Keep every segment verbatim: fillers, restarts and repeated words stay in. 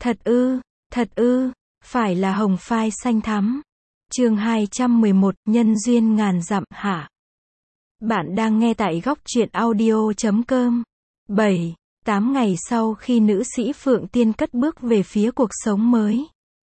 Thật ư, thật ư, phải là hồng phai xanh thắm. Chương hai trăm mười một, nhân duyên ngàn dặm hạ. Bạn đang nghe tại góc truyện audio chấm com. bảy, tám ngày sau khi nữ sĩ Phượng Tiên cất bước về phía cuộc sống mới,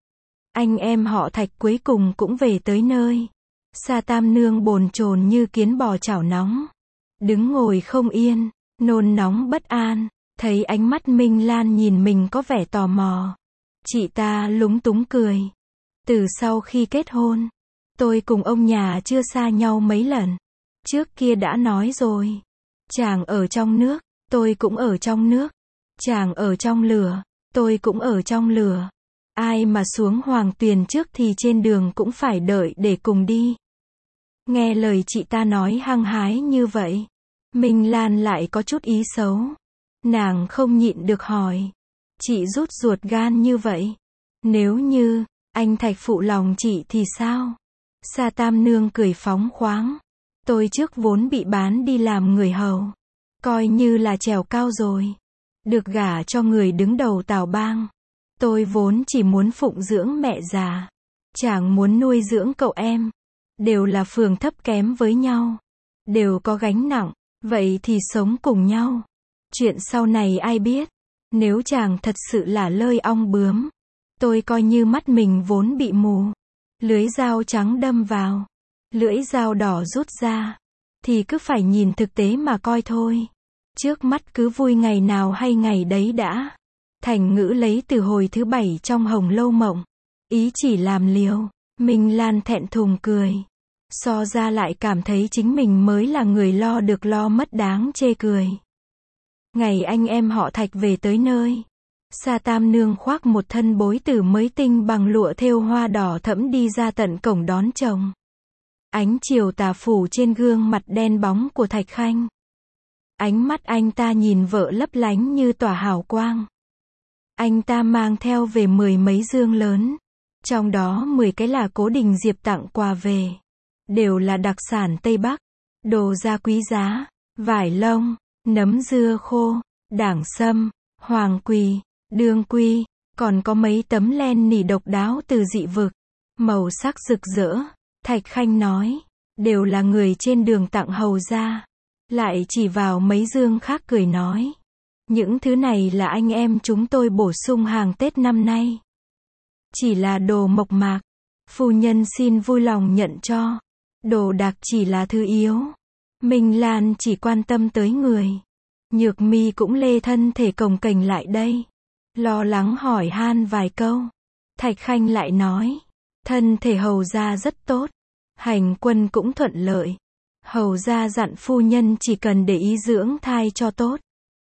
anh em họ Thạch cuối cùng cũng về tới nơi. Sa Tam Nương bồn chồn như kiến bò chảo nóng, đứng ngồi không yên, nôn nóng bất an, thấy ánh mắt Minh Lan nhìn mình có vẻ tò mò. Chị ta lúng túng cười. Từ sau khi kết hôn, tôi cùng ông nhà chưa xa nhau mấy lần. Trước kia đã nói rồi. Chàng ở trong nước, tôi cũng ở trong nước. Chàng ở trong lửa, tôi cũng ở trong lửa. Ai mà xuống Hoàng Tuyền trước thì trên đường cũng phải đợi để cùng đi. Nghe lời chị ta nói hăng hái như vậy, Minh Lan lại có chút ý xấu. Nàng không nhịn được hỏi. Chị rút ruột gan như vậy, nếu như anh Thạch phụ lòng chị thì sao? Sa Tam Nương cười phóng khoáng. Tôi trước vốn bị bán đi làm người hầu, coi như là trèo cao rồi, được gả cho người đứng đầu Tào Bang. Tôi vốn chỉ muốn phụng dưỡng mẹ già, chẳng muốn nuôi dưỡng cậu em. Đều là phường thấp kém với nhau, đều có gánh nặng, vậy thì sống cùng nhau. Chuyện sau này ai biết, nếu chàng thật sự là lơi ong bướm, tôi coi như mắt mình vốn bị mù. Lưới dao trắng đâm vào, lưỡi dao đỏ rút ra, thì cứ phải nhìn thực tế mà coi thôi. Trước mắt cứ vui ngày nào hay ngày đấy đã. Thành ngữ lấy từ hồi thứ bảy trong Hồng Lâu Mộng. Ý chỉ làm liều. Minh Lan thẹn thùng cười. So ra lại cảm thấy chính mình mới là người lo được lo mất đáng chê cười. Ngày anh em họ Thạch về tới nơi, Sa Tam Nương khoác một thân bối tử mới tinh bằng lụa thêu hoa đỏ thẫm đi ra tận cổng đón chồng. Ánh chiều tà phủ trên gương mặt đen bóng của Thạch Khanh. Ánh mắt anh ta nhìn vợ lấp lánh như tỏa hào quang. Anh ta mang theo về mười mấy dương lớn, trong đó mười cái là Cố Đình Diệp tặng quà về. Đều là đặc sản Tây Bắc, đồ gia quý giá, vải lông, nấm dưa khô, đảng sâm, hoàng quỳ, đương quy, còn có mấy tấm len nỉ độc đáo từ dị vực, màu sắc rực rỡ. Thạch Khanh nói, đều là người trên đường tặng hầu ra. Lại chỉ vào mấy dương khác cười nói, những thứ này là anh em chúng tôi bổ sung hàng Tết năm nay. Chỉ là đồ mộc mạc, phu nhân xin vui lòng nhận cho. Đồ đạc chỉ là thứ yếu. Minh Lan chỉ quan tâm tới người. Nhược Mi cũng lê thân thể cồng kềnh lại đây, lo lắng hỏi han vài câu. Thạch Khanh lại nói, thân thể hầu gia rất tốt, hành quân cũng thuận lợi. Hầu gia dặn phu nhân chỉ cần để ý dưỡng thai cho tốt,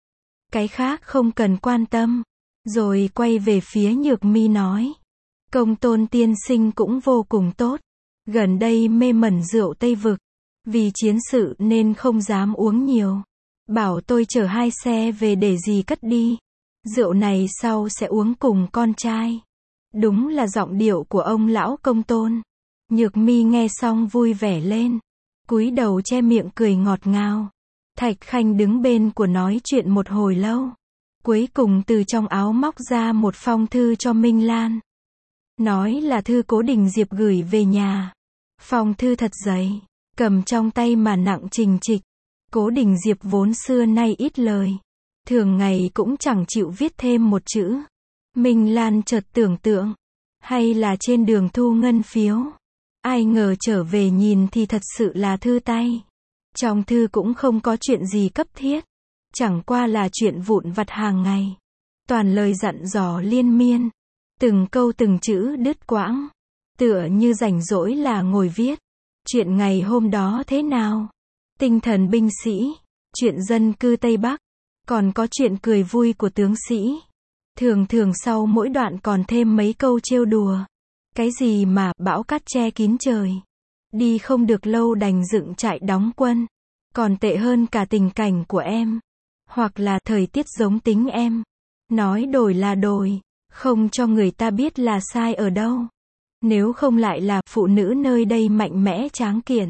cái khác không cần quan tâm. Rồi quay về phía Nhược Mi nói, Công Tôn tiên sinh cũng vô cùng tốt. Gần đây mê mẩn rượu Tây Vực, vì chiến sự nên không dám uống nhiều. Bảo tôi chở hai xe về để dì cất đi. Rượu này sau sẽ uống cùng con trai. Đúng là giọng điệu của ông lão Công Tôn. Nhược Mi nghe xong vui vẻ lên, cúi đầu che miệng cười ngọt ngào. Thạch Khanh đứng bên của nói chuyện một hồi lâu, cuối cùng từ trong áo móc ra một phong thư cho Minh Lan. Nói là thư Cố Đình Diệp gửi về nhà. Phong thư thật dày, cầm trong tay mà nặng trình trịch. Cố Đình Diệp vốn xưa nay ít lời, thường ngày cũng chẳng chịu viết thêm một chữ. Minh Lan chợt tưởng tượng, hay là trên đường thu ngân phiếu. Ai ngờ trở về nhìn thì thật sự là thư tay. Trong thư cũng không có chuyện gì cấp thiết, chẳng qua là chuyện vụn vặt hàng ngày. Toàn lời dặn dò liên miên, từng câu từng chữ đứt quãng, tựa như rảnh rỗi là ngồi viết. Chuyện ngày hôm đó thế nào? Tinh thần binh sĩ, chuyện dân cư Tây Bắc, còn có chuyện cười vui của tướng sĩ. Thường thường sau mỗi đoạn còn thêm mấy câu trêu đùa. Cái gì mà bão cát che kín trời, đi không được lâu đành dựng trại đóng quân. Còn tệ hơn cả tình cảnh của em, hoặc là thời tiết giống tính em. Nói đổi là đổi, không cho người ta biết là sai ở đâu. Nếu không lại là phụ nữ nơi đây mạnh mẽ tráng kiện,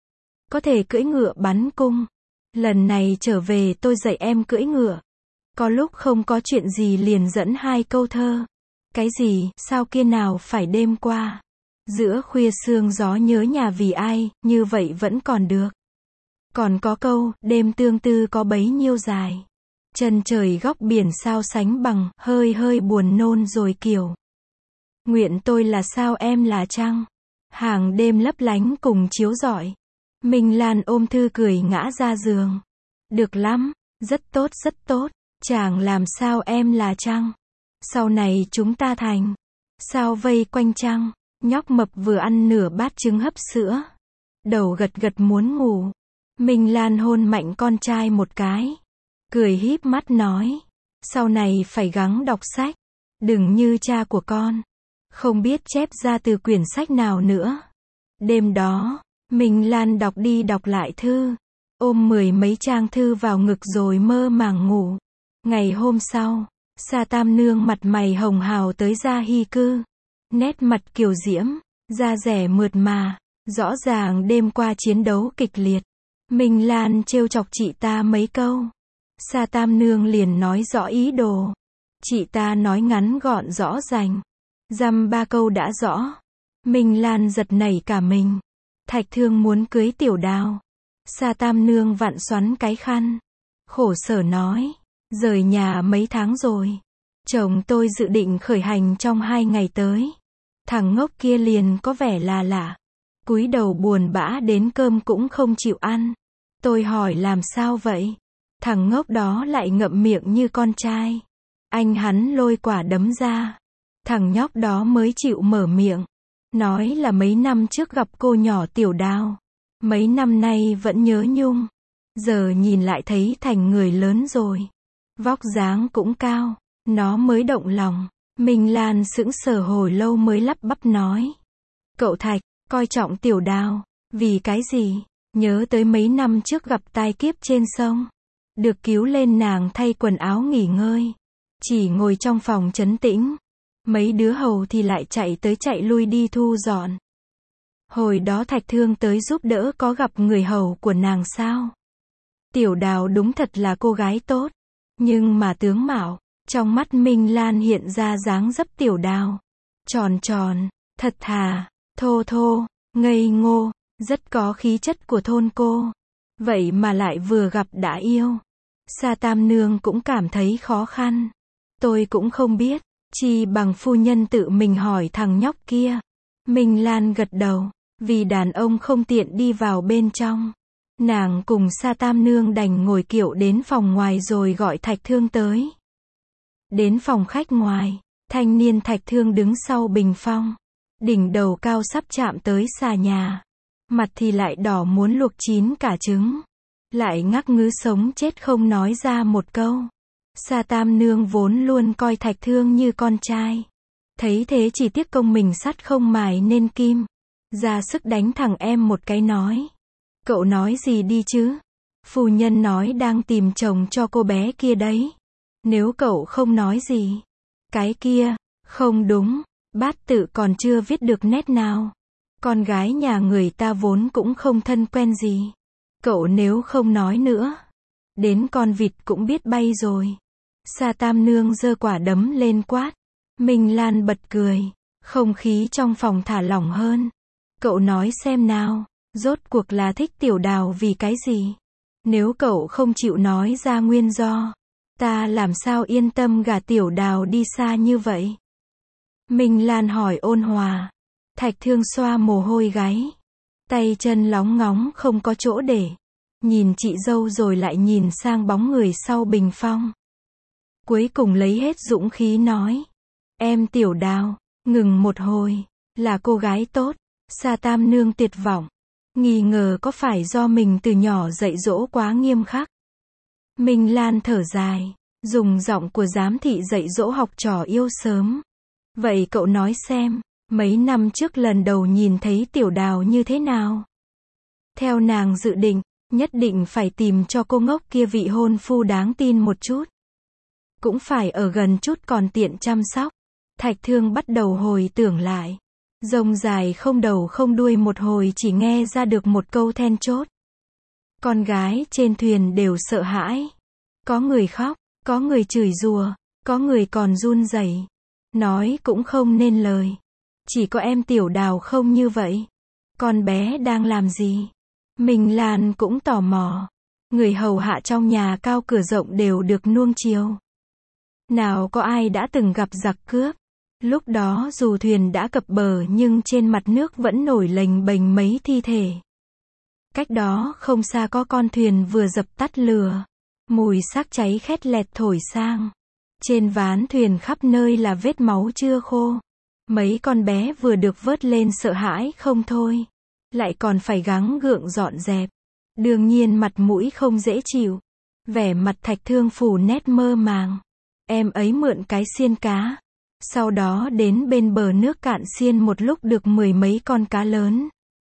có thể cưỡi ngựa bắn cung. Lần này trở về tôi dạy em cưỡi ngựa. Có lúc không có chuyện gì liền dẫn hai câu thơ. Cái gì, sao kia nào phải đêm qua? Giữa khuya sương gió nhớ nhà vì ai, như vậy vẫn còn được. Còn có câu, đêm tương tư có bấy nhiêu dài. Chân trời góc biển sao sánh bằng, hơi hơi buồn nôn rồi kiểu. Nguyện tôi là sao em là trăng. Hàng đêm lấp lánh cùng chiếu rọi. Minh Lan ôm thư cười ngã ra giường. Được lắm, rất tốt rất tốt. Chàng làm sao em là trăng. Sau này chúng ta thành. Sao vây quanh trăng. Nhóc mập vừa ăn nửa bát trứng hấp sữa. Đầu gật gật muốn ngủ. Minh Lan hôn mạnh con trai một cái. Cười híp mắt nói. Sau này phải gắng đọc sách. Đừng như cha của con. Không biết chép ra từ quyển sách nào nữa. Đêm đó, Minh Lan đọc đi đọc lại thư. Ôm mười mấy trang thư vào ngực rồi mơ màng ngủ. Ngày hôm sau, Sa Tam Nương mặt mày hồng hào tới Gia Hy cư. Nét mặt kiều diễm, da dẻ mượt mà. Rõ ràng đêm qua chiến đấu kịch liệt. Minh Lan trêu chọc chị ta mấy câu. Sa Tam Nương liền nói rõ ý đồ. Chị ta nói ngắn gọn rõ rành. Dăm ba câu đã rõ. Minh Lan giật nảy cả mình. Thạch Thương muốn cưới Tiểu Đào. Sa Tam Nương vặn xoắn cái khăn. Khổ sở nói. Rời nhà mấy tháng rồi. Chồng tôi dự định khởi hành trong hai ngày tới. Thằng ngốc kia liền có vẻ là lạ. Cúi đầu buồn bã đến cơm cũng không chịu ăn. Tôi hỏi làm sao vậy? Thằng ngốc đó lại ngậm miệng như con trai. Anh hắn lôi quả đấm ra. Thằng nhóc đó mới chịu mở miệng. Nói là mấy năm trước gặp cô nhỏ Tiểu Đào. Mấy năm nay vẫn nhớ nhung. Giờ nhìn lại thấy thành người lớn rồi. Vóc dáng cũng cao. Nó mới động lòng. Minh Lan sững sờ hồi lâu mới lắp bắp nói. Cậu Thạch, coi trọng Tiểu Đào. Vì cái gì? Nhớ tới mấy năm trước gặp tai kiếp trên sông. Được cứu lên nàng thay quần áo nghỉ ngơi. Chỉ ngồi trong phòng trấn tĩnh. Mấy đứa hầu thì lại chạy tới chạy lui đi thu dọn. Hồi đó Thạch Thương tới giúp đỡ có gặp người hầu của nàng sao? Tiểu Đào đúng thật là cô gái tốt. Nhưng mà tướng mạo, trong mắt Minh Lan hiện ra dáng dấp Tiểu Đào. Tròn tròn, thật thà, thô thô, ngây ngô, rất có khí chất của thôn cô. Vậy mà lại vừa gặp đã yêu. Sa Tam Nương cũng cảm thấy khó khăn. Tôi cũng không biết. Chi bằng phu nhân tự mình hỏi thằng nhóc kia. Minh Lan gật đầu. Vì đàn ông không tiện đi vào bên trong. Nàng cùng Sa Tam Nương đành ngồi kiệu đến phòng ngoài rồi gọi Thạch Thương tới. Đến phòng khách ngoài, thanh niên Thạch Thương đứng sau bình phong. Đỉnh đầu cao sắp chạm tới xà nhà. Mặt thì lại đỏ muốn luộc chín cả trứng. Lại ngắc ngứ sống chết không nói ra một câu. Sa Tam Nương vốn luôn coi Thạch Thương như con trai. Thấy thế chỉ tiếc công mình sắt không mài nên kim. Ra sức đánh thằng em một cái nói. Cậu nói gì đi chứ? Phu nhân nói đang tìm chồng cho cô bé kia đấy. Nếu cậu không nói gì. Cái kia, không đúng, bát tự còn chưa viết được nét nào. Con gái nhà người ta vốn cũng không thân quen gì. Cậu nếu không nói nữa. Đến con vịt cũng biết bay rồi. Sa Tam Nương giơ quả đấm lên quát. Minh Lan bật cười. Không khí trong phòng thả lỏng hơn. Cậu nói xem nào. Rốt cuộc là thích Tiểu Đào vì cái gì? Nếu cậu không chịu nói ra nguyên do. Ta làm sao yên tâm gả Tiểu Đào đi xa như vậy? Minh Lan hỏi ôn hòa. Thạch Thương xoa mồ hôi gáy. Tay chân lóng ngóng không có chỗ để. Nhìn chị dâu rồi lại nhìn sang bóng người sau bình phong. Cuối cùng lấy hết dũng khí nói. Em Tiểu Đào, ngừng một hồi. Là cô gái tốt. Sa Tam Nương tuyệt vọng. Nghi ngờ có phải do mình từ nhỏ dạy dỗ quá nghiêm khắc. Minh Lan thở dài. Dùng giọng của giám thị dạy dỗ học trò yêu sớm. Vậy cậu nói xem. Mấy năm trước lần đầu nhìn thấy Tiểu Đào như thế nào? Theo nàng dự định, nhất định phải tìm cho cô ngốc kia vị hôn phu đáng tin một chút. Cũng phải ở gần chút còn tiện chăm sóc. Thạch Thương bắt đầu hồi tưởng lại. Rông dài không đầu không đuôi một hồi chỉ nghe ra được một câu then chốt. Con gái trên thuyền đều sợ hãi. Có người khóc, có người chửi rủa, có người còn run rẩy. Nói cũng không nên lời. Chỉ có em Tiểu Đào không như vậy. Con bé đang làm gì? Minh Lan cũng tò mò. Người hầu hạ trong nhà cao cửa rộng đều được nuông chiều. Nào có ai đã từng gặp giặc cướp. Lúc đó dù thuyền đã cập bờ nhưng trên mặt nước vẫn nổi lềnh bềnh mấy thi thể. Cách đó không xa có con thuyền vừa dập tắt lửa. Mùi xác cháy khét lẹt thổi sang. Trên ván thuyền khắp nơi là vết máu chưa khô. Mấy con bé vừa được vớt lên sợ hãi không thôi. Lại còn phải gắng gượng dọn dẹp. Đương nhiên mặt mũi không dễ chịu. Vẻ mặt Thạch Thương phủ nét mơ màng. Em ấy mượn cái xiên cá. Sau đó đến bên bờ nước cạn xiên một lúc được mười mấy con cá lớn.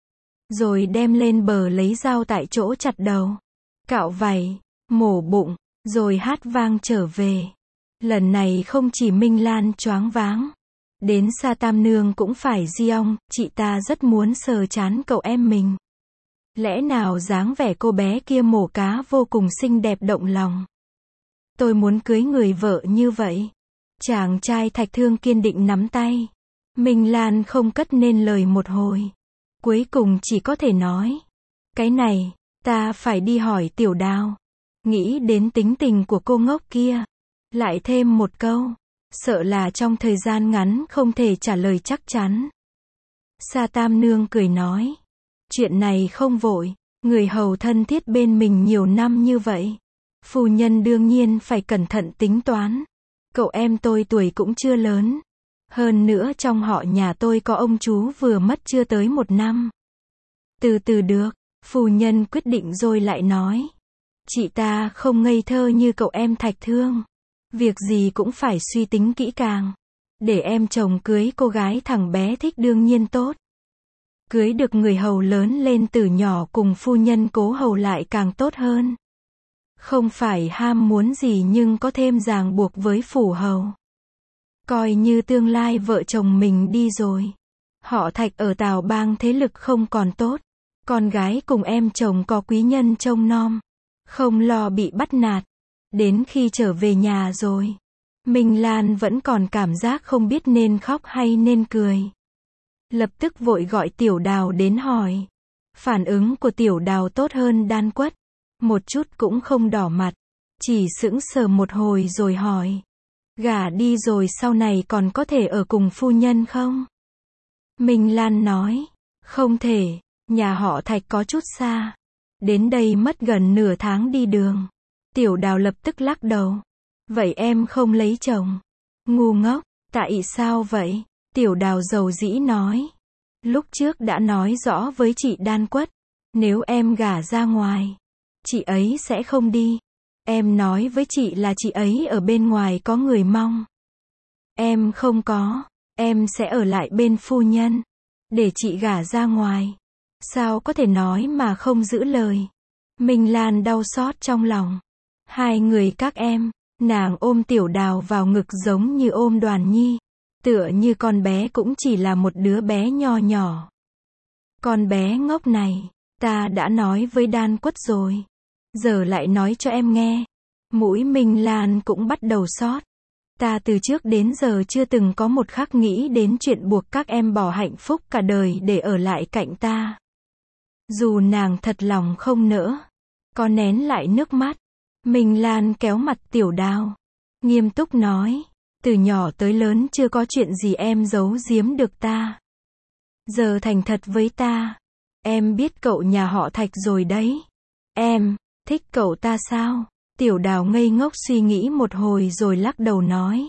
Rồi đem lên bờ lấy dao tại chỗ chặt đầu. Cạo vảy, mổ bụng, rồi hát vang trở về. Lần này không chỉ Minh Lan choáng váng. Đến Sa Tam Nương cũng phải giong, chị ta rất muốn sờ chán cậu em mình. Lẽ nào dáng vẻ cô bé kia mổ cá vô cùng xinh đẹp động lòng. Tôi muốn cưới người vợ như vậy. Chàng trai Thạch Thương kiên định nắm tay. Minh Lan không cất nên lời một hồi. Cuối cùng chỉ có thể nói. Cái này, ta phải đi hỏi Tiểu Đào. Nghĩ đến tính tình của cô ngốc kia. Lại thêm một câu. Sợ là trong thời gian ngắn không thể trả lời chắc chắn. Sa Tam Nương cười nói. Chuyện này không vội. Người hầu thân thiết bên mình nhiều năm như vậy. Phu nhân đương nhiên phải cẩn thận tính toán. Cậu em tôi tuổi cũng chưa lớn. Hơn nữa trong họ nhà tôi có ông chú vừa mất chưa tới một năm. Từ từ được. Phu nhân quyết định rồi lại nói. Chị ta không ngây thơ như cậu em Thạch Thương. Việc gì cũng phải suy tính kỹ càng. Để em chồng cưới cô gái thằng bé thích đương nhiên tốt. Cưới được người hầu lớn lên từ nhỏ cùng phu nhân cố hầu lại càng tốt hơn. Không phải ham muốn gì nhưng có thêm ràng buộc với phủ hầu. Coi như tương lai vợ chồng mình đi rồi. Họ Thạch ở Tào Bang thế lực không còn tốt. Con gái cùng em chồng có quý nhân trông nom. Không lo bị bắt nạt. Đến khi trở về nhà rồi. Minh Lan vẫn còn cảm giác không biết nên khóc hay nên cười. Lập tức vội gọi Tiểu Đào đến hỏi. Phản ứng của Tiểu Đào tốt hơn Đan Quất. Một chút cũng không đỏ mặt. Chỉ sững sờ một hồi rồi hỏi. Gả đi rồi sau này còn có thể ở cùng phu nhân không? Minh Lan nói. Không thể. Nhà họ Thạch có chút xa. Đến đây mất gần nửa tháng đi đường. Tiểu Đào lập tức lắc đầu. Vậy em không lấy chồng. Ngu ngốc. Tại sao vậy? Tiểu Đào dầu dĩ nói. Lúc trước đã nói rõ với chị Đan Quất. Nếu em gả ra ngoài. Chị ấy sẽ không đi. Em nói với chị là chị ấy ở bên ngoài có người mong. Em không có. Em sẽ ở lại bên phu nhân. Để chị gả ra ngoài. Sao có thể nói mà không giữ lời. Minh Lan đau xót trong lòng. Hai người các em. Nàng ôm Tiểu Đào vào ngực giống như ôm Đoàn Nhi. Tựa như con bé cũng chỉ là một đứa bé nho nhỏ. Con bé ngốc này. Ta đã nói với Đan Quất rồi. Giờ lại nói cho em nghe. Mũi Minh Lan cũng bắt đầu xót. Ta từ trước đến giờ chưa từng có một khắc nghĩ đến chuyện buộc các em bỏ hạnh phúc cả đời để ở lại cạnh ta. Dù nàng thật lòng không nỡ. Có nén lại nước mắt. Minh Lan kéo mặt Tiểu Đào. Nghiêm túc nói. Từ nhỏ tới lớn chưa có chuyện gì em giấu giếm được ta. Giờ thành thật với ta. Em biết cậu nhà họ Thạch rồi đấy. Em, thích cậu ta sao? Tiểu Đào ngây ngốc suy nghĩ một hồi rồi lắc đầu nói.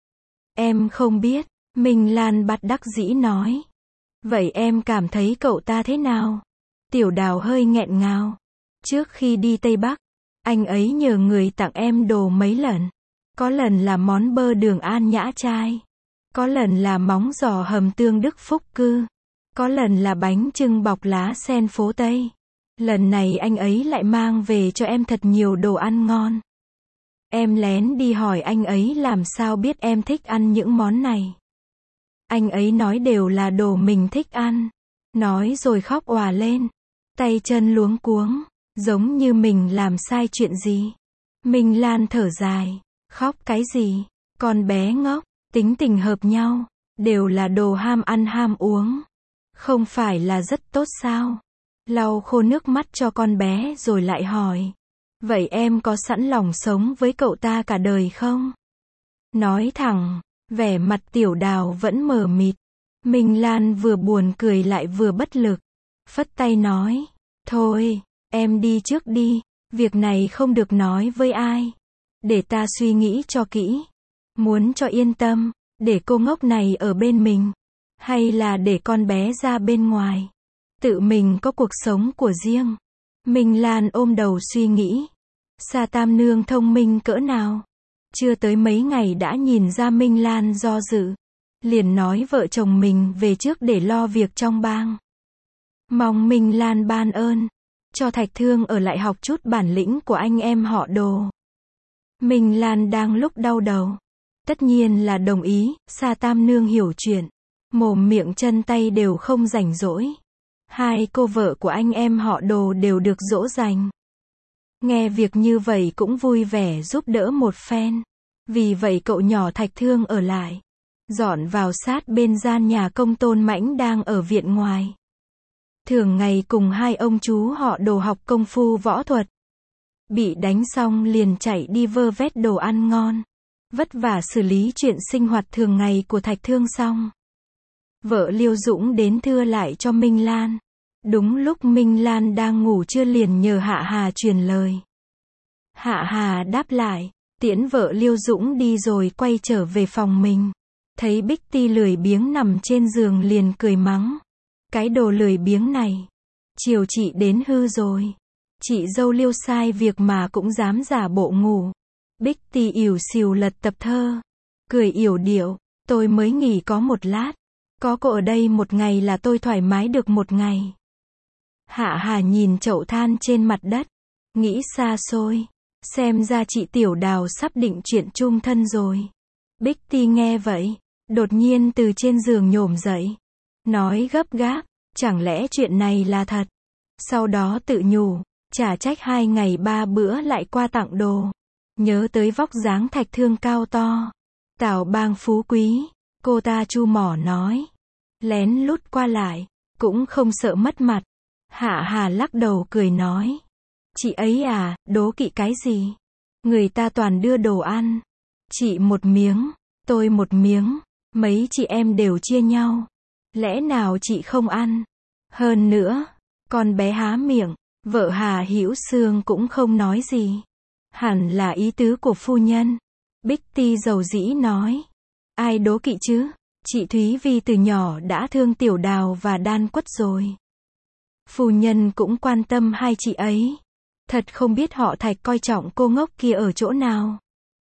Em không biết. Minh Lan bất đắc dĩ nói. Vậy em cảm thấy cậu ta thế nào? Tiểu Đào hơi nghẹn ngào. Trước khi đi Tây Bắc, anh ấy nhờ người tặng em đồ mấy lần. Có lần là món bơ đường An Nhã Trai. Có lần là móng giò hầm tương Đức Phúc Cư. Có lần là bánh chưng bọc lá sen phố Tây. Lần này anh ấy lại mang về cho em thật nhiều đồ ăn ngon. Em lén đi hỏi anh ấy làm sao biết em thích ăn những món này. Anh ấy nói đều là đồ mình thích ăn. Nói rồi khóc òa lên. Tay chân luống cuống. Giống như mình làm sai chuyện gì. Minh Lan thở dài. Khóc cái gì? Con bé ngốc. tính tình hợp nhau, đều là đồ ham ăn ham uống. Không phải là rất tốt sao? Lau khô nước mắt cho con bé rồi lại hỏi. Vậy em có sẵn lòng sống với cậu ta cả đời không? Nói thẳng, vẻ mặt Tiểu Đào vẫn mờ mịt. Minh Lan vừa buồn cười lại vừa bất lực. Phất tay nói, thôi, em đi trước đi, việc này không được nói với ai. Để ta suy nghĩ cho kỹ. Muốn cho yên tâm, để cô ngốc này ở bên mình. Hay là để con bé ra bên ngoài. Tự mình có cuộc sống của riêng. Minh Lan ôm đầu suy nghĩ. Sa Tam Nương thông minh cỡ nào. Chưa tới mấy ngày đã nhìn ra Minh Lan do dự. Liền nói vợ chồng mình về trước để lo việc trong bang. Mong Minh Lan ban ơn. Cho Thạch Thương ở lại học chút bản lĩnh của anh em họ Đồ. Minh Lan đang lúc đau đầu. Tất nhiên là đồng ý, Sa Tam Nương hiểu chuyện. Mồm miệng chân tay đều không rảnh rỗi. Hai cô vợ của anh em họ Đồ đều được dỗ dành. Nghe việc như vậy cũng vui vẻ giúp đỡ một phen. Vì vậy cậu nhỏ Thạch Thương ở lại. Dọn vào sát bên gian nhà công Tôn Mãnh đang ở viện ngoài. Thường ngày cùng hai ông chú họ Đồ học công phu võ thuật. Bị đánh xong liền chạy đi vơ vét đồ ăn ngon. Vất vả xử lý chuyện sinh hoạt thường ngày của Thạch Thương xong. Vợ Liêu Dũng đến thưa lại cho Minh Lan. Đúng lúc Minh Lan đang ngủ trưa liền nhờ Hạ Hà truyền lời. Hạ Hà đáp lại, tiễn vợ Liêu Dũng đi rồi quay trở về phòng mình. Thấy Bích Ti lười biếng nằm trên giường liền cười mắng. Cái đồ lười biếng này. Chiều chị đến hư rồi. Chị dâu Liêu sai việc mà cũng dám giả bộ ngủ. Bích Ti ỉu xìu lật tập thơ. Cười yểu điệu, tôi mới nghỉ có một lát. Có cô ở đây một ngày là tôi thoải mái được một ngày. Hạ Hà nhìn chậu than trên mặt đất. Nghĩ xa xôi. Xem ra chị Tiểu Đào sắp định chuyện chung thân rồi. Bích Ti nghe vậy. Đột nhiên từ trên giường nhổm dậy. Nói gấp gáp. Chẳng lẽ chuyện này là thật? Sau đó tự nhủ. Chả trách hai ngày ba bữa lại qua tặng đồ. Nhớ tới vóc dáng Thạch Thương cao to. Tào bang phú quý. Cô ta chu mỏ nói. Lén lút qua lại. Cũng không sợ mất mặt. Hạ Hà lắc đầu cười nói. Chị ấy à, đố kỵ cái gì? Người ta toàn đưa đồ ăn. Chị một miếng. Tôi một miếng. Mấy chị em đều chia nhau. Lẽ nào chị không ăn? Hơn nữa. Con bé há miệng. Vợ Hà Hữu Sương cũng không nói gì. Hẳn là ý tứ của phu nhân. Bích Ti dầu dĩ nói. Ai đố kỵ chứ? Chị Thúy Vi từ nhỏ đã thương Tiểu Đào và Đan Quất rồi. Phu nhân cũng quan tâm hai chị ấy. Thật không biết họ Thạch coi trọng cô ngốc kia ở chỗ nào.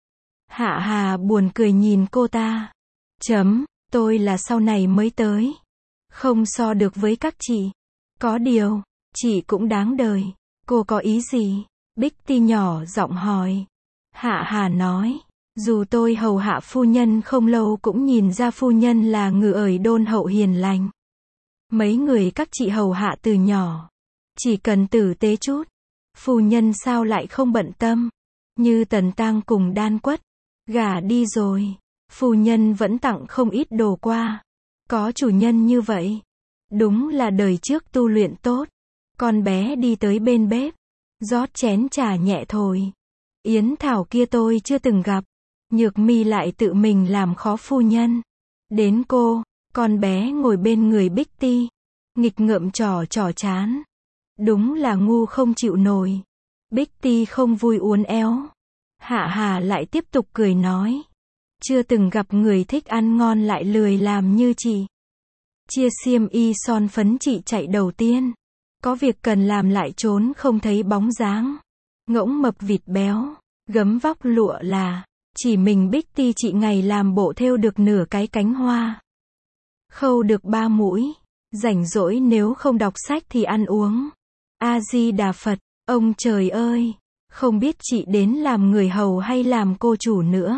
Hạ Hà buồn cười nhìn cô ta. Chấm, tôi là sau này mới tới. Không so được với các chị. Có điều, chị cũng đáng đời. Cô có ý gì? Bích Ti nhỏ giọng hỏi. Hạ Hà nói. Dù tôi hầu hạ phu nhân không lâu cũng nhìn ra phu nhân là người ởi đôn hậu hiền lành. Mấy người các chị hầu hạ từ nhỏ. Chỉ cần tử tế chút. Phu nhân sao lại không bận tâm. Như Tần Tang cùng Đan Quất. Gả đi rồi. Phu nhân vẫn tặng không ít đồ qua. Có chủ nhân như vậy. Đúng là đời trước tu luyện tốt. Con bé đi tới bên bếp. Rót chén trà nhẹ thôi. Yến Thảo kia tôi chưa từng gặp. Nhược Mi lại tự mình làm khó phu nhân. Đến cô, con bé ngồi bên người Bích Ti. Nghịch ngợm trò trò chán. Đúng là ngu không chịu nổi. Bích Ti không vui uốn éo. Hạ Hà lại tiếp tục cười nói. Chưa từng gặp người thích ăn ngon lại lười làm như chị. Chia xiêm y son phấn chị chạy đầu tiên. Có việc cần làm lại trốn không thấy bóng dáng. Ngỗng mập vịt béo. Gấm vóc lụa là. Chỉ mình Bích Ti chị ngày làm bộ thêu được nửa cái cánh hoa. Khâu được ba mũi. Rảnh rỗi nếu không đọc sách thì ăn uống. A-di-đà Phật, ông trời ơi, không biết chị đến làm người hầu hay làm cô chủ nữa.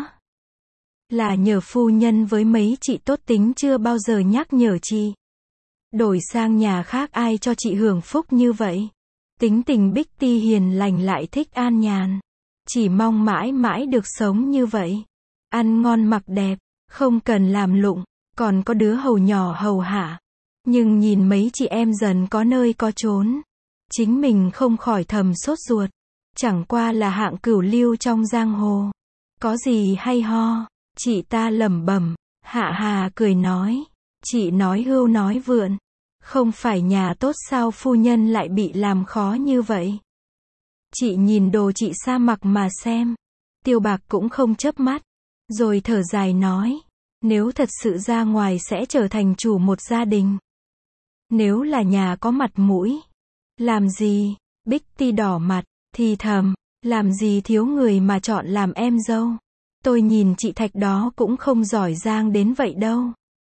Là nhờ phu nhân với mấy chị tốt tính chưa bao giờ nhắc nhở chị. Đổi sang nhà khác ai cho chị hưởng phúc như vậy. Tính tình Bích Ti hiền lành lại thích an nhàn. Chỉ mong mãi mãi được sống như vậy. Ăn ngon mặc đẹp. Không cần làm lụng, còn có đứa hầu nhỏ hầu hạ. Nhưng nhìn mấy chị em dần có nơi có chốn. Chính mình không khỏi thầm sốt ruột. Chẳng qua là hạng cửu lưu trong giang hồ. Có gì hay ho, chị ta lẩm bẩm. Hạ Hà cười nói. Chị nói hưu nói vượn. Không phải nhà tốt sao phu nhân lại bị làm khó như vậy? Chị nhìn đồ chị sa mặc mà xem. Tiêu Bạc cũng không chớp mắt. Rồi thở dài nói. Nếu thật sự ra ngoài sẽ trở thành chủ một gia đình. Nếu là nhà có mặt mũi. Làm gì? Bích Ti đỏ mặt, thì thầm. Làm gì thiếu người mà chọn làm em dâu. Tôi nhìn chị Thạch đó cũng không giỏi giang đến vậy đâu.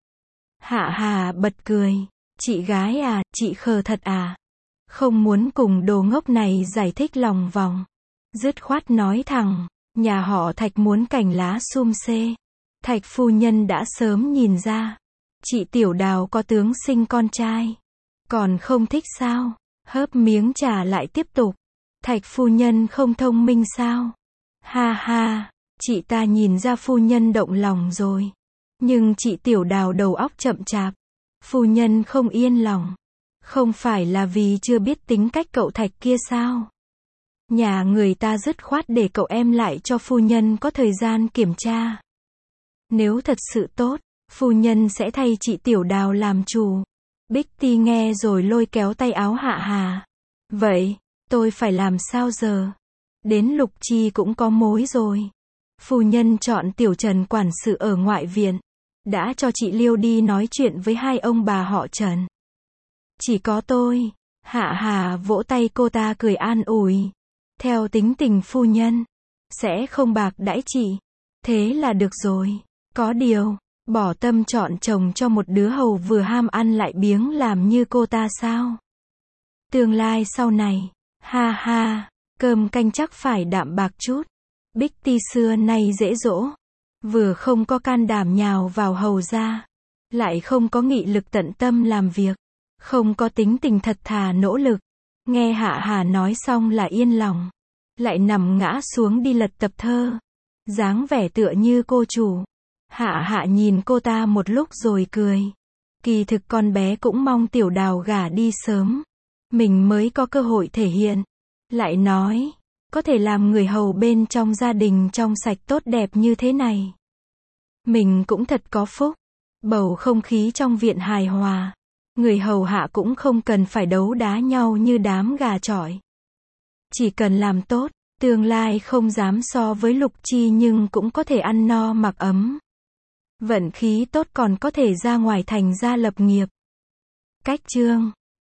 Hạ Hà bật cười. Chị gái à, chị khờ thật à? Không muốn cùng đồ ngốc này giải thích lòng vòng. Dứt khoát nói thẳng. Nhà họ Thạch muốn cành lá sum xê. Thạch phu nhân đã sớm nhìn ra. Chị Tiểu Đào có tướng sinh con trai. Còn không thích sao? Hớp miếng trà lại tiếp tục. Thạch phu nhân không thông minh sao? Ha ha, chị ta nhìn ra phu nhân động lòng rồi. Nhưng chị Tiểu Đào đầu óc chậm chạp. Phu nhân không yên lòng. Không phải là vì chưa biết tính cách cậu Thạch kia sao? Nhà người ta dứt khoát để cậu em lại cho phu nhân có thời gian kiểm tra. Nếu thật sự tốt, phu nhân sẽ thay chị Tiểu Đào làm chủ. Bích Ti nghe rồi lôi kéo tay áo Hạ Hà. Vậy, tôi phải làm sao giờ? Đến Lục Chi cũng có mối rồi. Phu nhân chọn Tiểu Trần quản sự ở ngoại viện. Đã cho chị Liêu đi nói chuyện với hai ông bà họ Trần. Chỉ có tôi. Hạ Hà vỗ tay cô ta cười an ủi. Theo tính tình phu nhân, sẽ không bạc đãi chị. Thế là được rồi. Có điều, bỏ tâm chọn chồng cho một đứa hầu vừa ham ăn lại biếng làm như cô ta sao? Tương lai sau này, ha ha, cơm canh chắc phải đạm bạc chút. Bích Ti xưa nay dễ dỗ. Vừa không có can đảm nhào vào hầu ra. Lại không có nghị lực tận tâm làm việc. Không có tính tình thật thà nỗ lực. Nghe Hạ Hà nói xong là yên lòng. Lại nằm ngã xuống đi lật tập thơ. Dáng vẻ tựa như cô chủ. Hạ Hạ nhìn cô ta một lúc rồi cười. Kỳ thực con bé cũng mong Tiểu Đào gả đi sớm. Mình mới có cơ hội thể hiện. Lại nói, có thể làm người hầu bên trong gia đình trong sạch tốt đẹp như thế này. Mình cũng thật có phúc. Bầu không khí trong viện hài hòa. Người hầu hạ cũng không cần phải đấu đá nhau như đám gà chọi. Chỉ cần làm tốt, tương lai không dám so với Lục Chi nhưng cũng có thể ăn no mặc ấm. Vận khí tốt còn có thể ra ngoài thành gia lập nghiệp. Cách chương